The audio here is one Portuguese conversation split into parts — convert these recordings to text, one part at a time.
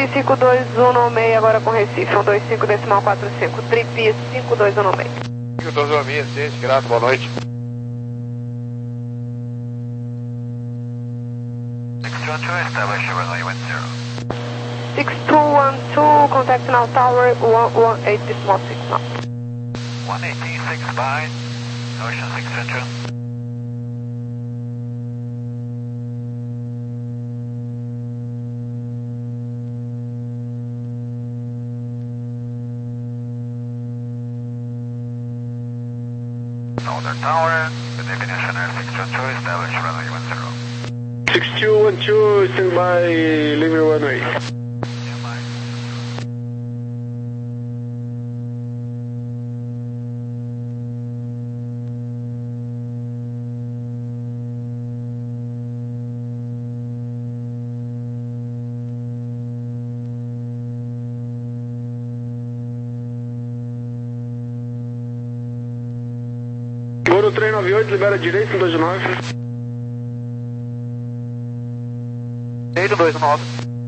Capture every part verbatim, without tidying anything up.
Trip cinco dois um seis agora com Recife, um dois cinco decimal quatro cinco, Trip cinco dois um seis. cinco dois um seis, ciente, grato, boa noite. six two one two, establish runway one zero. six two one two, contact now tower one one eight decimal six now. one eighteen six by, Ocean six two two. Northern Tower, the definition is six two one two, establish runway one zero. six two one two, stand by, leave your runway. Goro três nove oito, libera direito, um dois nove. Direito, dois nove.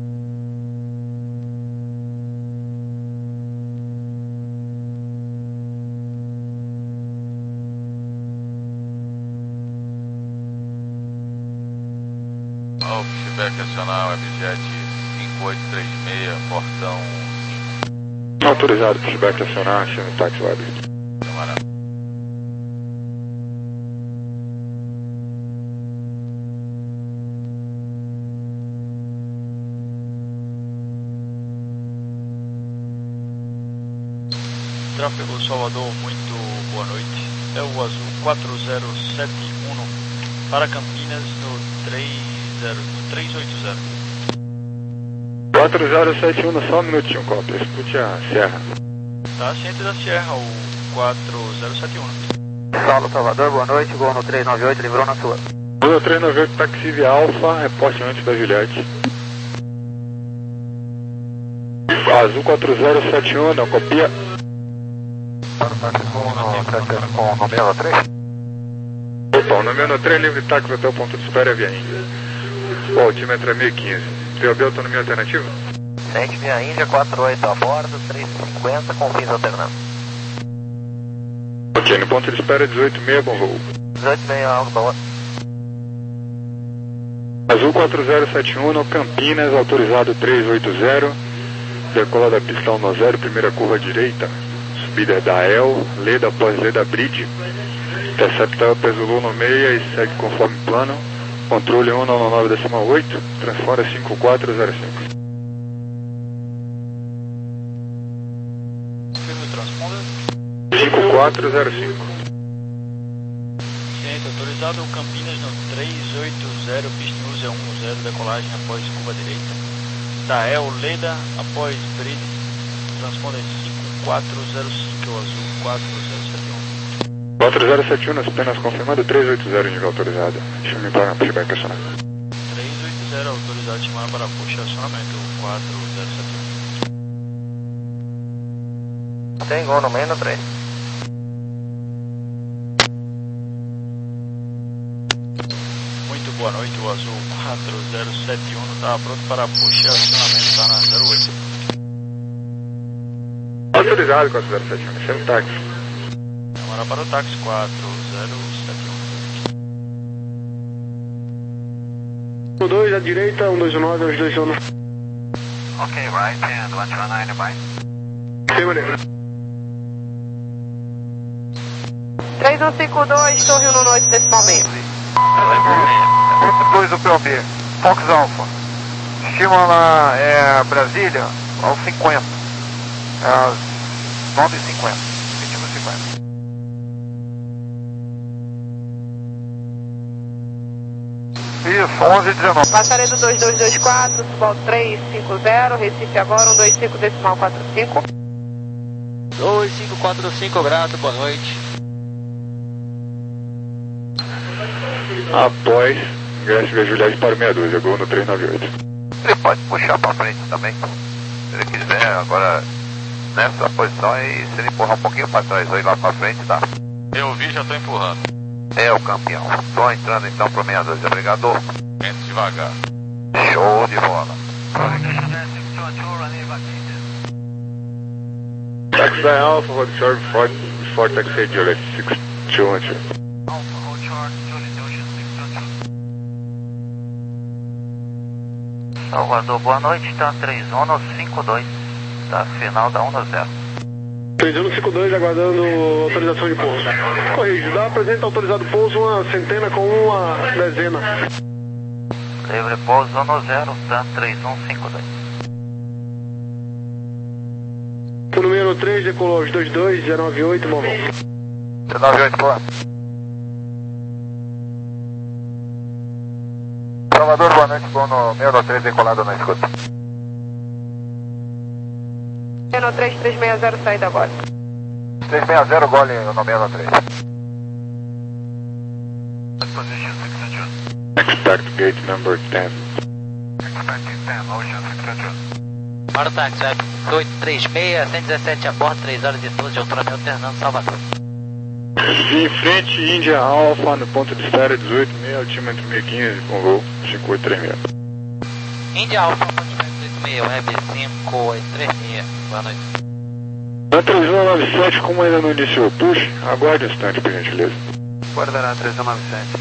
Ó, feedback acional, Webjet cinco oito três seis, portão cinco. Autorizado, feedback acionar, chame táxi web. Camarada. Tráfego Salvador, muito boa noite. É o azul quatro zero sete um para Campinas no três zero, no três oito zero. quatro zero sete um, só um minutinho, cópia. Escute a Serra. Tá ciente da Sierra, o quatro zero sete um. Saulo Salvador, boa noite, Gol no três nove oito, livrou na sua. Gol três nove oito, táxi via Alfa, reporte antes da Juliette. Azul quatro zero sete um, não copia. Para o táxi com o nome L três. Opa, o nome L três, livre táxi até o ponto de espera via Índia. O altímetro é mil e quinze. T O B autonomia alternativa? Ciente via Índia, quatro oito a bordo, três cinquenta com fins alternando. Ok, no ponto de espera dezoito e meia, bom voo. dezoito e meia, alto, boa. Azul quatro zero sete um, no Campinas, autorizado três oito zero. Decola da pista um zero, primeira curva direita. Subida da E L, Leda após Leda Bridge. Intercepta up Zulu no meia e segue conforme plano. Controle um nove nove decimal oito, transfora cinco quatro zero cinco. Firme transponder. cinco quatro zero cinco. Ciente, autorizado Campinas no três oito zero, pista Usa um zero, decolagem após curva direita. Da E L, Leda após Bridge, transponder cinco quatro zero cinco, azul quatro zero sete um. quatro zero sete um, apenas confirmado, três oito zero, nível autorizado. Chame para pushback acionado. três oito zero, autorizado chamar para push acionamento, quatro zero sete um. Tem Gol no meio no três. Muito boa noite, o azul quatro zero sete um está pronto para push acionamento, está na zero oito. Autorizado quatro zero sete um, chame táxi. Agora para o táxi quatro zero sete um. um dois à direita, um dois nove, os dois zonas. Ok, right hand, one two nine, bye. Tem maneira. três um cinco dois, Torre um noite decimal meio. dois do P O B, Fox Alpha. Estima lá é, Brasília aos cinquenta. Às nove e cinquenta. vinte e cinquenta. Isso, onze e dezenove. Passaredo dois dois dois quatro, Subal três cinco zero, Recife agora um dois cinco decimal quatro cinco. dois cinco quatro cinco, grato, boa noite. Após, ingresso via Juliette para o meia dúzia, Gol no três nove oito. Ele pode puxar para frente também. Se ele quiser, agora nessa posição aí, se ele empurrar um pouquinho para trás ou ir lá para frente, dá. Eu vi, já tô empurrando. É o campeão. Tô entrando então para meia dúzia, obrigado. Entre devagar. Show de bola. Taxi Alpha, Hold Short, Fort, Fort Taxi Juliet, six two one two. Alpha, hold short, Juliet Ocean six two one two. Salvador, boa noite, tá três um cinco dois, da final da um zero. três um cinco dois, aguardando autorização de pouso. Corrijo, dá apresenta autorizado pouso uma centena com uma dezena. Livre pouso um zero, tá três um cinco dois. O número três decolou aos dois dois, zero nove oito, bom voo. zero nove oito, boa. Salvador, boa noite, bom no zero três decolado na escuta. zero três três seis zero, saída agora. três seis zero, gole no zero três. Expect gate number ten. Expect ten, Ocean six two one. Para o táxi, oito três seis, cento e dezessete a bordo, três horas e doze, autoramento Fernando Salvador. Em frente, Índia Alpha, no ponto de espera dezoito seis, altímetro mil e quinze, com voo cinco oito três seis. Índia Alfa, ponto de dezoito seis, web cinco oito três seis, boa noite. Na três um nove sete, como ainda não iniciou o push, aguarde um instante, por gentileza. Guardará três um nove sete.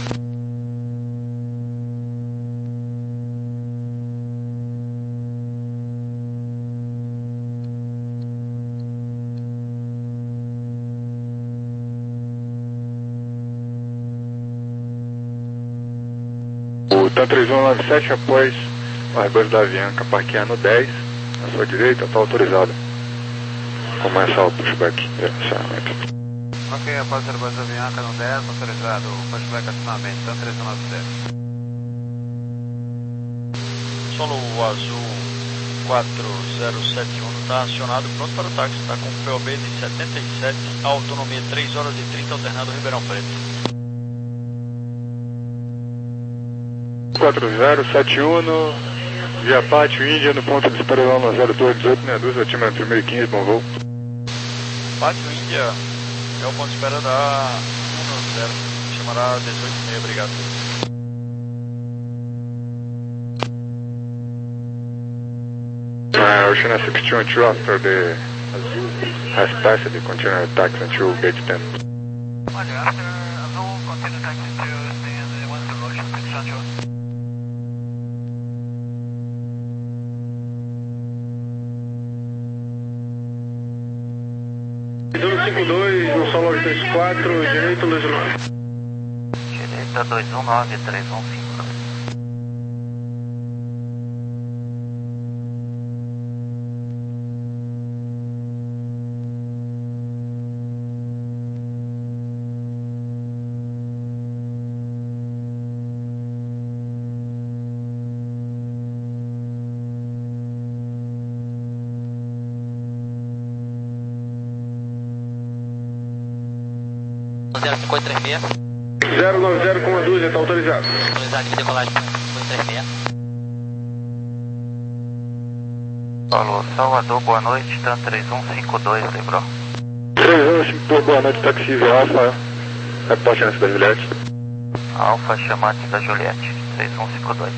O TAM três um nove sete, após o Airbus da Avianca parquear no dez, na sua direita, está autorizado. Começa o pushback de acionamento. Ok, após o Airbus da Avianca no dez, autorizado o pushback acionamento, TAM três um nove sete. Solo azul quatro zero sete um está acionado, pronto para o táxi, está com P O B de setenta e sete, autonomia três horas e trinta, alternado Ribeirão Preto. quatro zero sete um, via Pátio Índia, no ponto de espera no zero dois dezoito seis dois, altímetro mil e quinze, bom voo. Pátio Índia é o ponto de espera da um zero, chamará dezoito seis, obrigado. Uh, Ocean six two one two, after the has passed the continuous taxi until gate ten. Olha, after Azul, continue taxi to stand one zero Ocean six one two. três um cinco dois, no solo dois quatro, direito dois nove. Direita dois um nove, três um cinco dois. zero cinco oito três seis, zero nove zero com a dúzia, está autorizado. autorizado de decolagem cinco oito três seis. Alô, Salvador, boa noite, TAM três um cinco dois, lembrou? três um cinco, boa noite, taxi via Alpha, reporte antes da Juliette. Alfa, chamante da Juliette, três um cinco dois.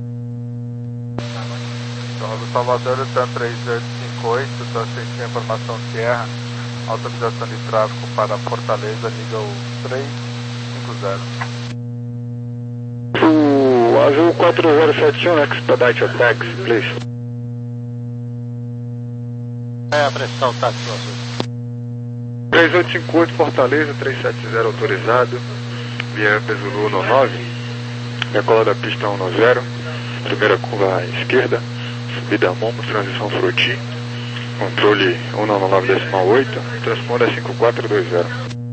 Salve Salvador, TAM três oito cinco oito, transferência de informação Sierra, autorização de tráfego para Fortaleza, nível três cinco zero. O Azul quatro zero sete um, expedite your taxi, please. É, apressar o táxi azul. três oito cinco oito, Fortaleza, três sete zero autorizado, via Pesulu um nove, decola da pista um zero, primeira curva à esquerda, subida Momo, transição Froti, controle um nove decimal oito, transponda cinco quatro dois zero.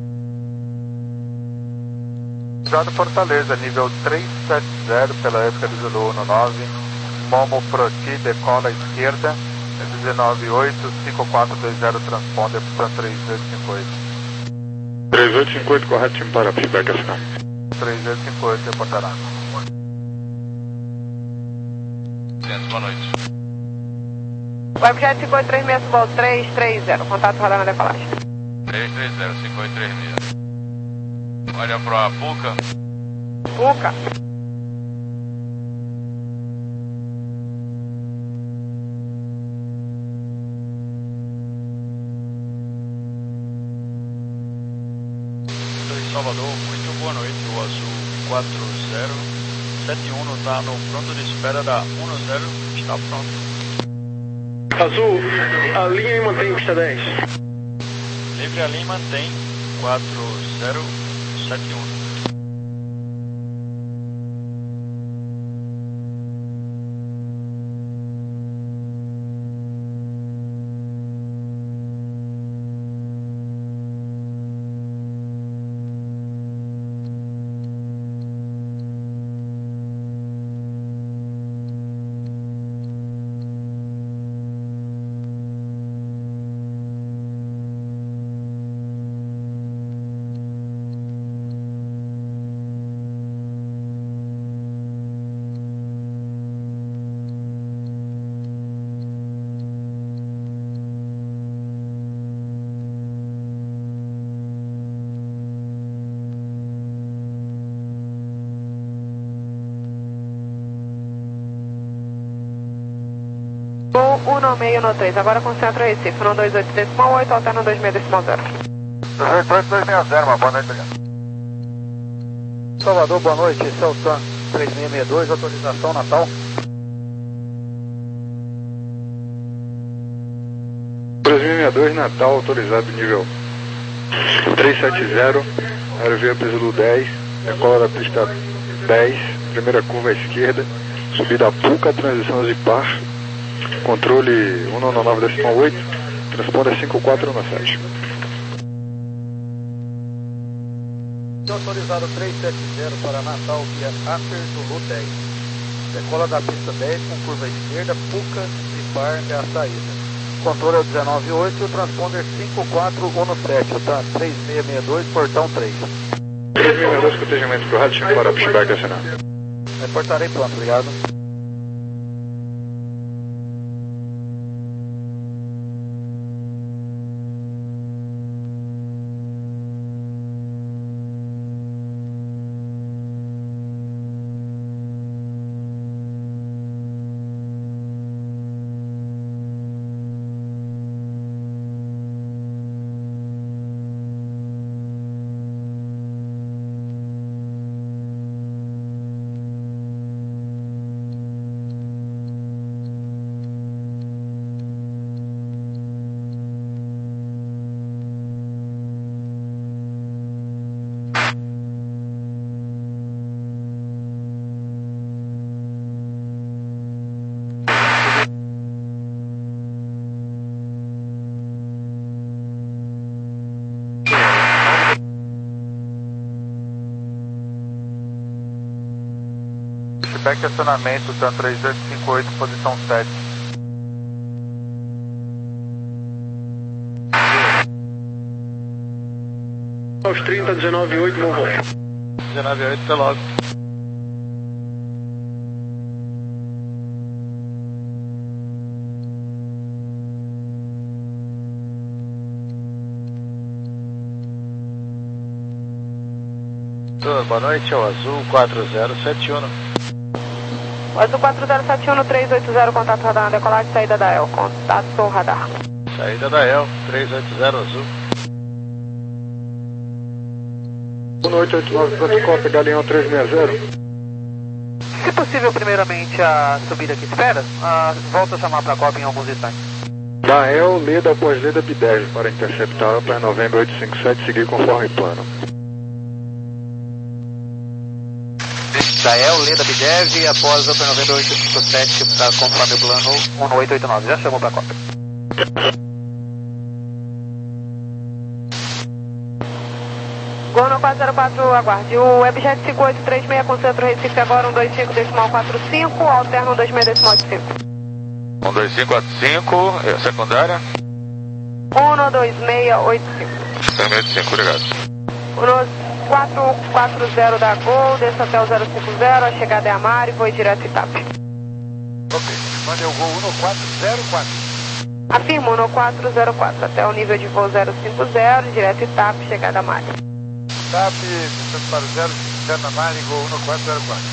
Cuidado Fortaleza, nível três sete zero, pela época do Zulu um nove, Momo Froti, decola à esquerda, dezenove oito, cinco quatro dois zero, transponder para três oito cinco oito. três oito cinco oito, correto, time para feedback acionar. três oito cinco oito, reportará. Boa noite. Webjet cinco oito três seis, Subol três três zero, contato radar na decolagem. três três zero, cinco oito três seis. Olha para Puca. Puca. Salvador, muito boa noite. O Azul quatro zero sete um está no pronto de espera da um zero, está pronto. Azul, a linha e mantém pista dez. Livre a linha mantém quatro zero sete um. um seis no três, agora concentra Recife, no dois oito decimal oito, alterna dois seis decimal zero. dois oito oito, dois seis zero, uma boa noite, obrigado. Salvador, boa noite, esse é o TAM três seis seis dois, autorização Natal. três seis seis dois, Natal, autorizado nível três sete zero, aerovia Zulu dez, decola da pista dez, primeira curva à esquerda, subida a Puca, transição Zipar, controle cento e noventa e nove decimal oito, transponder cinco quatro um sete. Autorizado três sete zero para Natal via Aper Zulu dez. Decola da pista dez com curva à esquerda, Puca e Par é a saída. Controle é o dezenove oito e o transponder cinco quatro um sete, tá? três seis seis dois, portão três. três seis seis dois, protegimento pro rádio, para pushback assinar. Reportarei pronto, obrigado. Feedback acionamento, TAM três oito cinco oito, posição sete. Aos trinta, dezenove oito, bom voo. dezenove oito, até logo. Boa noite, é o Azul quatro zero sete um. O Azul quatro zero sete um, três oito zero, contato radar na decolagem, saída da E L, contato radar. Saída da E L, três oito zero Azul. um oito oito nove, Protocop, Galeão três seis zero. Se possível, primeiramente, a subida que espera, ah, volta a chamar para a Copa em alguns instantes. Da E L, Leda após Leda B dez, para interceptar para novembro oito cinco sete, seguir conforme plano. Da E L, Leda Bidev, após Open November oito cinco sete, para conforme o plano um oito oito nove, já chamou para a Copa. Gono quatro zero quatro, aguarde. O Webjet cinco oito três seis, concentra Recife agora, um dois cinco decimal quatro cinco, alterna um dois seis decimal oito cinco. um dois cinco quatro cinco, é secundária? um dois seis oito cinco. seis seis oito cinco, obrigado. um quatro quatro zero da Gol, desça até o zero cinco zero, a chegada é a Mari, vou direto e TAP. Ok, mande o Gol um quatro zero quatro. Afirmo, um quatro zero quatro, até o nível de voo zero cinco zero, direto e TAP, chegada a Mari. TAP, distância para o zero cinco zero na Mari, Gol um quatro zero quatro.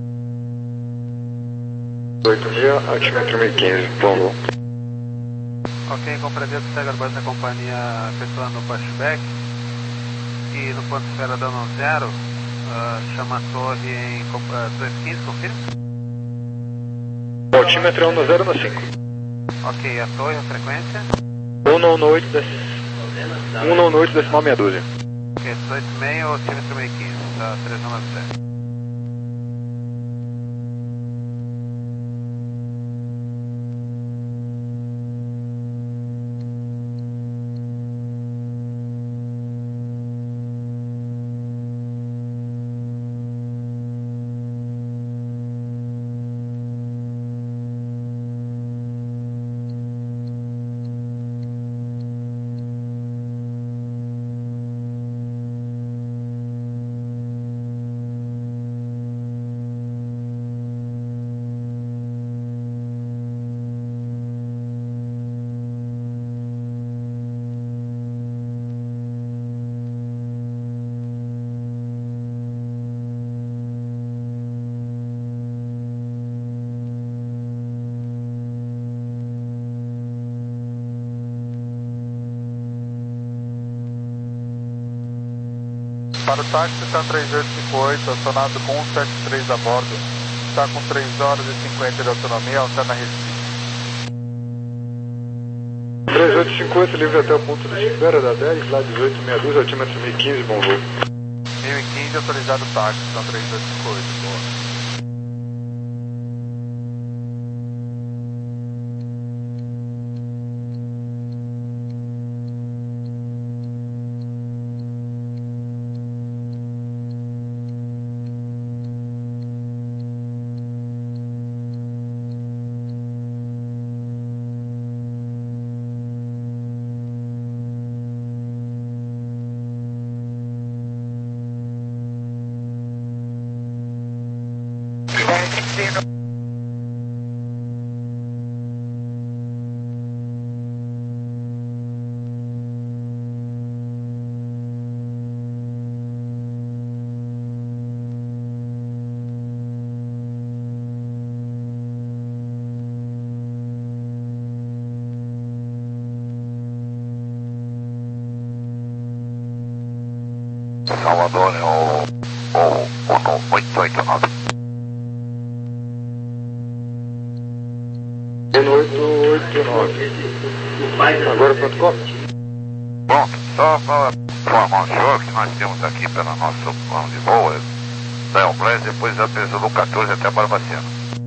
oito seis, altímetro mil e quinze, bom voo. Ok, compreendendo, segue a base da companhia efetuando o pushback. aqui no ponto de espera da um zero, uh, chama a torre em uh, dois quinze, confirma? Altímetro é um zero no cinco. Ok, a torre, a frequência? um nove oito, um nove oito decimal meia dúzia. Ok, dezoito e meio, altímetro meio quinze, tá, três um nove sete. Para o táxi está três oito cinco oito, acionado com cento e setenta e três a bordo. Está com três horas e cinquenta de autonomia, alterna Recife. três oito cinco oito, livre até o ponto de espera da dez, lá dezoito meia dúzia, altímetro mil e quinze, bom voo. mil e quinze, autorizado o táxi, são três oito cinco oito, boa. Salvador é o, o, o oito oito nove. oito oito nove. Agora pronto, copo? Bom, só para informar o senhor que nós temos aqui pela nossa plano de voo, da Elblaze, depois da Pesolu quatorze até Barbacena.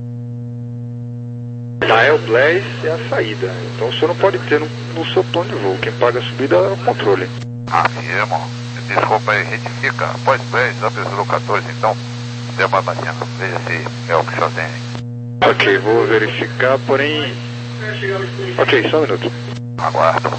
Da Elblaze é a saída, então o senhor não pode ter no, no seu plano de voo. Quem paga a subida é o controle. Ah, sim, irmão. Desculpa aí, retifica. Após Blaze, da Pesolu quatorze, então, até Barbacena. Veja se é o que o senhor tem aí. Ok, vou verificar, porém... Ok, só um minuto. Aguardo.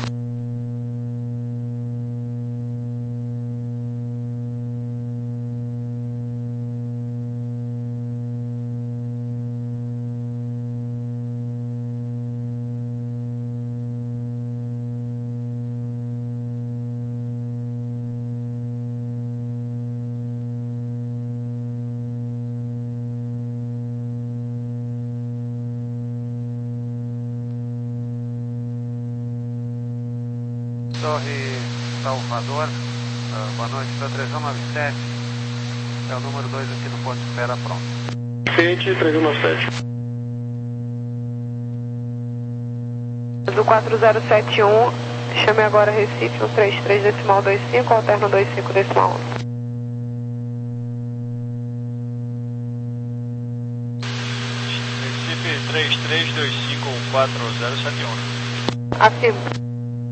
Torre Salvador, uh, boa noite, da três um nove sete, é o número dois aqui no ponto de espera, pronto. Cliente três um nove sete. Do quatro zero sete um, chame agora Recife no três três decimal dois cinco, alterno dois cinco decimal um. Recife três três dois cinco quatro zero sete um. Acima.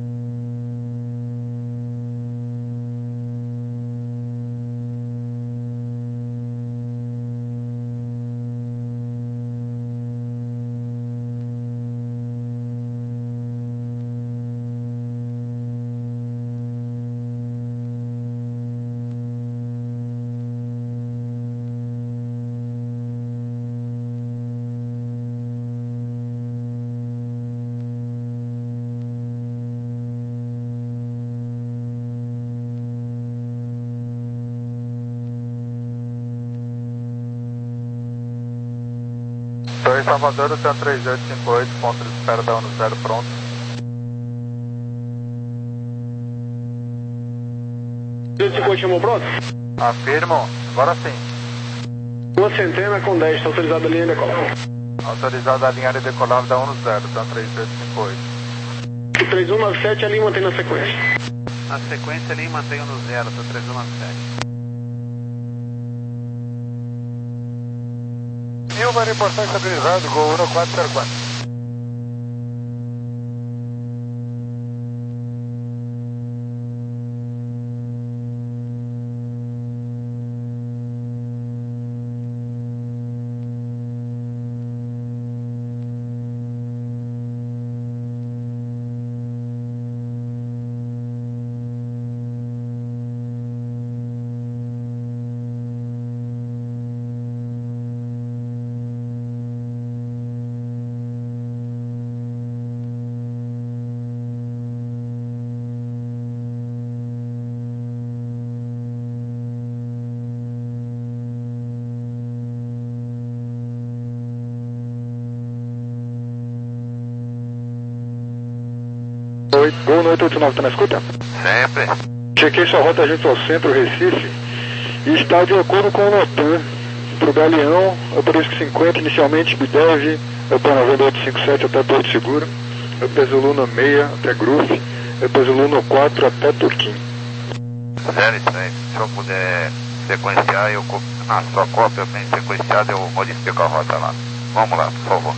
Torre Salvador, o três oito cinco oito, ponto de espera da um zero pronto. trezentos e cinquenta chamou próximo? Afirmo, agora sim. Uma centena com dez, está autorizada a linha de decolagem. Autorizada a linha de decolagem da um zero, então três oito cinco oito. O três um nove sete ali mantém na sequência. Na sequência ali mantém no zero, tá três um nove sete. E uma reportagem estabilizado, Gol um quatro zero quatro. Oi, Gol oito oito nove, tá na escuta? Sempre. Chequei sua rota junto ao centro, Recife, e está de acordo com o Notan. Pro Galeão, eu Brisco cinquenta, inicialmente Bidev, eu P noventa e oito cinquenta e sete até Porto Seguro, eu P Zulu seis até Gruf, eu P Zulu quatro até Turquim. Zero e três. Se eu puder sequenciar, eu na sua cópia bem sequenciada, eu modifico a rota lá. Vamos lá, por favor.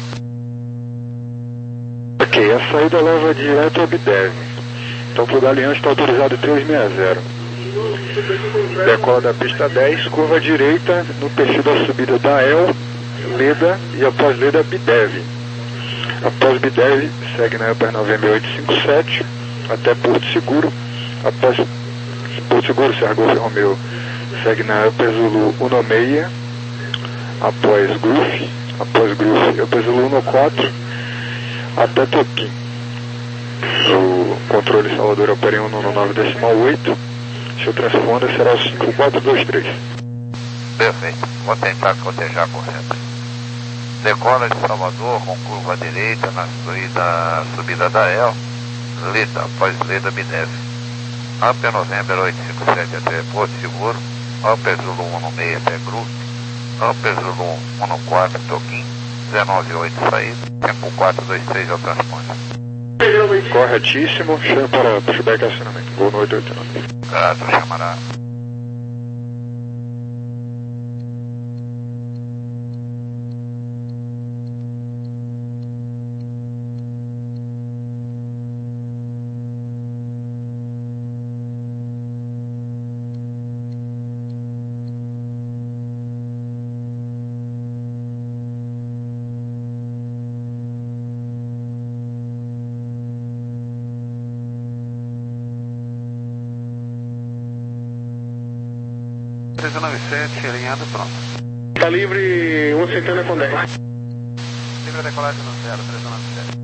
Ok, a saída leva direto ao Bidev. Então pro Galeão está autorizado trezentos e sessenta. Decola da pista dez, curva direita no perfil da subida da El, Leda e após Leda Bidev. Após Bidev, segue na Upper noventa e oito cinquenta e sete até Porto Seguro. Após Porto Seguro, Serra Golf Romeo, segue na Upper Zulu seis, após Gruf, após Gruf, Upper Zulu quatro até Toquim. O controle Salvador opera em cento e nove decimal oito. Seu transponder será o cinco quatro dois três. Perfeito. Vou tentar cotejar correto. Decola de Salvador com curva direita na subida, subida da El, Leda, após Leda Bidev. Upper November oito cinquenta e sete até Porto Seguro, Upper Zulu seis até Gruf, Upper Zulu quatorze Toquim, dezenove oito saída, tempo quatro dois três é o transponder. Corretíssimo, chame para pushback e acionamento. Gol no oito oito nove. Grato, chamará. três um nove sete, alinhado, pronto. Está livre, uma centena com dez. Livre a decolagem no zero, três um nove sete.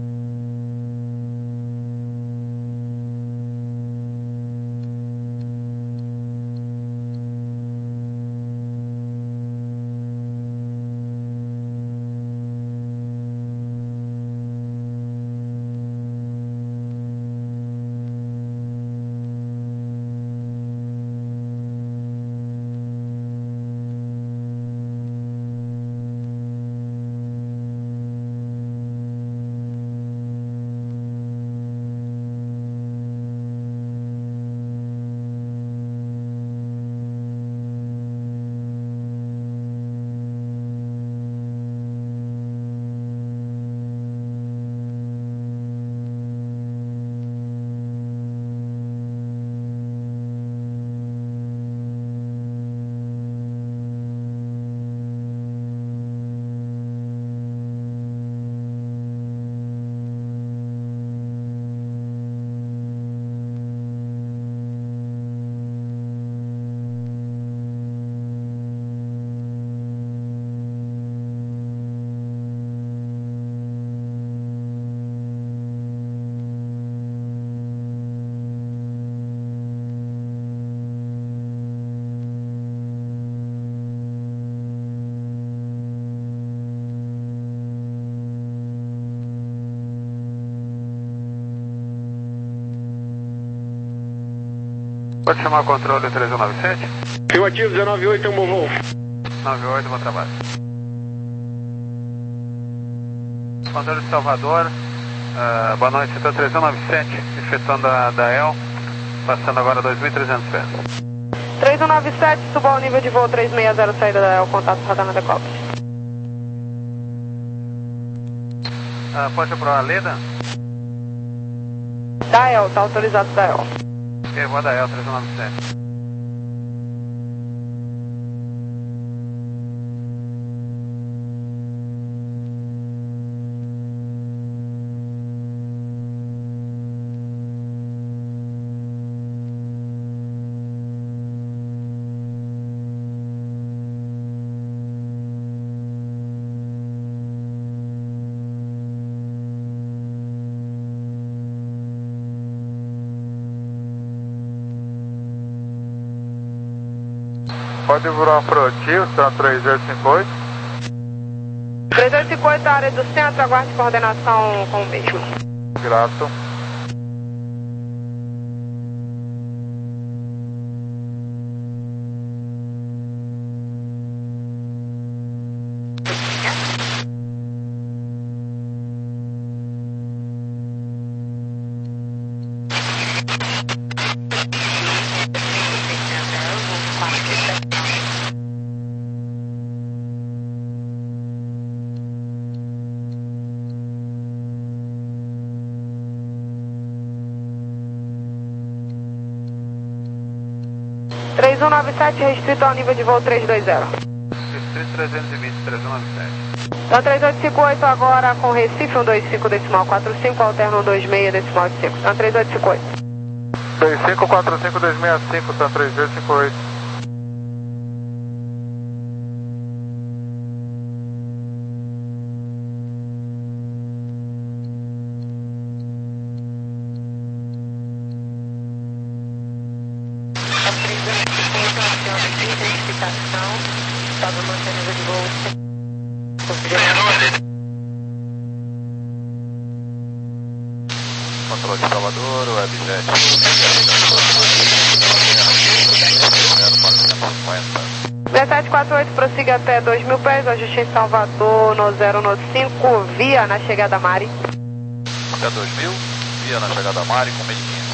Pode chamar o controle três um nove sete? Afirmativo, dezenove oito, é um bom voo. nove oito, bom trabalho. Controle de Salvador, uh, boa noite, setor três um nove sete, efetuando a da E L, passando agora dois mil e trezentos pés. três um nove sete, suba ao nível de voo três seis zero, saída da E L, contato radar na Decopes. Uh, pode aprovar a Leda? Da E L, tá autorizado da E L. Ok, vou da E L três um nove sete. Pode voar proativo, está três oito cinco oito. três oito cinco oito, área do centro, aguarde coordenação com o mesmo. Grato. três um nove sete, restrito ao nível de voo três dois zero. Distrito trezentos e vinte, três um nove sete. Então três oito cinco oito agora com Recife, um dois cinco decimal quatro cinco, alterno um dois seis decimal cinco. Então três oito cinco oito. dois cinco quatro cinco dois seis cinco, tá três oito cinco oito. Estava mantendo de voo. Controle de Salvador, Webjet. dezessete quarenta e oito, prossiga até dois mil pés, ajuste em Salvador no zero nove cinco, via na chegada Mari. Até dois mil, via na chegada Mari com meio quinze.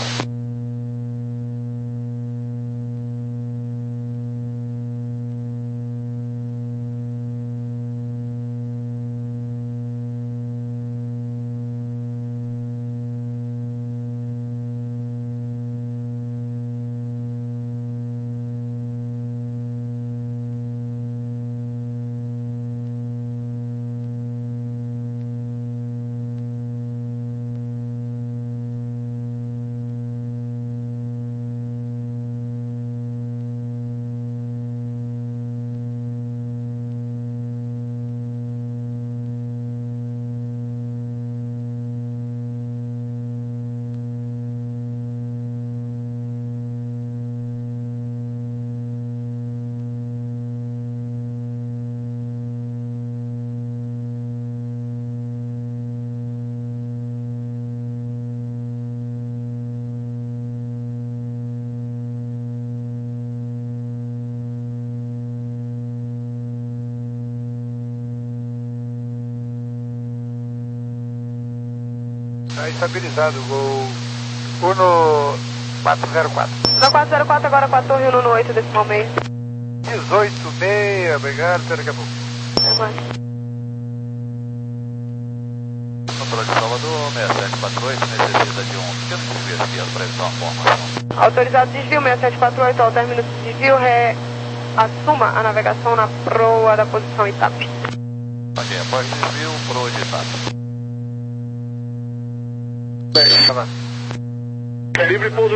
Está estabilizado, voo Uno quatro zero quatro. No quatro zero quatro, agora com a torre Uno oito decimal meio. dezoito meia, obrigado, até daqui a pouco. Controle de Salvador, seis sete quatro oito, necessita de um pequeno desvio aqui, a previsão, a formação. Autorizado desvio, seis sete quatro oito, ao término do desvio, re... assuma a navegação na proa da posição Itape. Ok, após desvio, proa de Itape. Livre pouso